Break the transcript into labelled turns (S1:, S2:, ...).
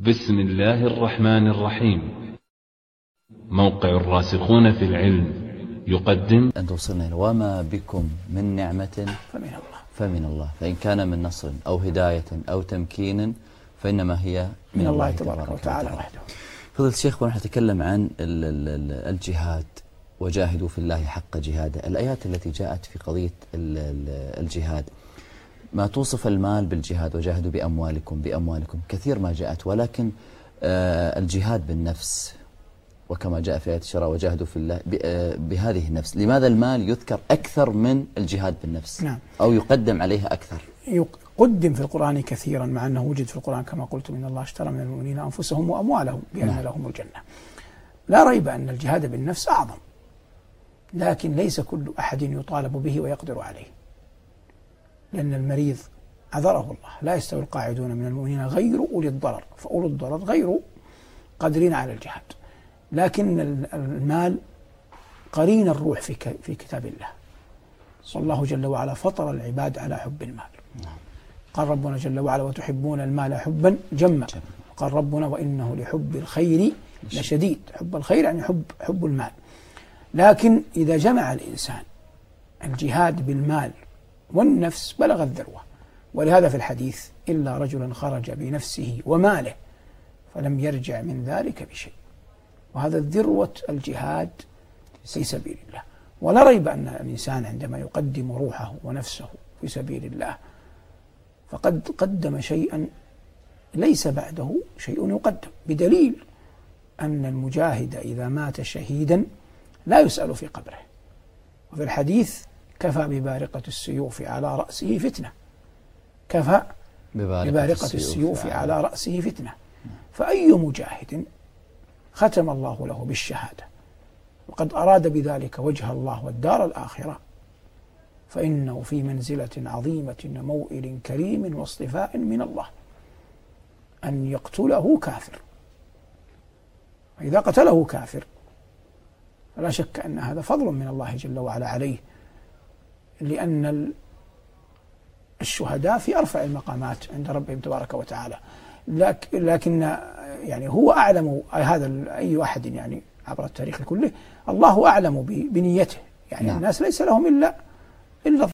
S1: بسم الله الرحمن الرحيم. موقع الراسخون في العلم يقدم
S2: أن توصلنا إلى وما بكم من نعمة فمن الله فإن كان من نصر أو هداية أو تمكين فإنما هي من الله تبارك وتعالى وحده. فضل الشيخ، ونحن نتكلم عن الجهاد، وجاهدوا في الله حق جهاده. الآيات التي جاءت في قضية الجهاد ما توصف المال بالجهاد، وجاهدوا بأموالكم كثير ما جاءت، ولكن الجهاد بالنفس، وكما جاء في آية الشراء وجاهدوا في الله بهذه النفس. لماذا المال يذكر أكثر من الجهاد بالنفس؟
S3: نعم.
S2: أو يقدم عليها أكثر؟
S3: يقدم في القرآن كثيرا، مع أنه وجد في القرآن كما قلت من الله اشترى من المؤمنين أنفسهم وأموالهم بأن لهم الجنة. لا ريب أن الجهاد بالنفس أعظم، لكن ليس كل أحد يطالب به ويقدر عليه، لأن المريض عذره الله. لا يستوي القاعدون من المؤمنين غير أولي الضرر، فأولي الضرر غير قادرين على الجهاد. لكن المال قرين الروح في كتاب الله، والله جل وعلا فطر العباد على حب المال. قال ربنا جل وعلا وتحبون المال حبا جما، قال ربنا وإنه لحب الخير لشديد. حب الخير يعني حب المال. لكن إذا جمع الإنسان الجهاد بالمال والنفس بلغ الذروة. ولهذا في الحديث إلا رجلا خرج بنفسه وماله فلم يرجع من ذلك بشيء. وهذا ذروة الجهاد في سبيل الله. ولا ريب أن الإنسان عندما يقدم روحه ونفسه في سبيل الله فقد قدم شيئا ليس بعده شيء يقدم، بدليل أن المجاهد إذا مات شهيدا لا يسأل في قبره. وفي الحديث كفى ببارقة السيوف على رأسه فتنة، كفى ببارقة السيوف على رأسه فتنة. فأي مجاهد ختم الله له بالشهادة وقد أراد بذلك وجه الله والدار الآخرة فإنه في منزلة عظيمة موئل كريم واصطفاء من الله أن يقتله كافر. وإذا قتله كافر فلا شك أن هذا فضل من الله جل وعلا عليه، لأن الشهداء في أرفع المقامات عند ربهم تبارك وتعالى. لكن يعني هو أعلم، هذا أي أحد يعني عبر التاريخ كله الله أعلم بنيته. يعني الناس ليس لهم إلا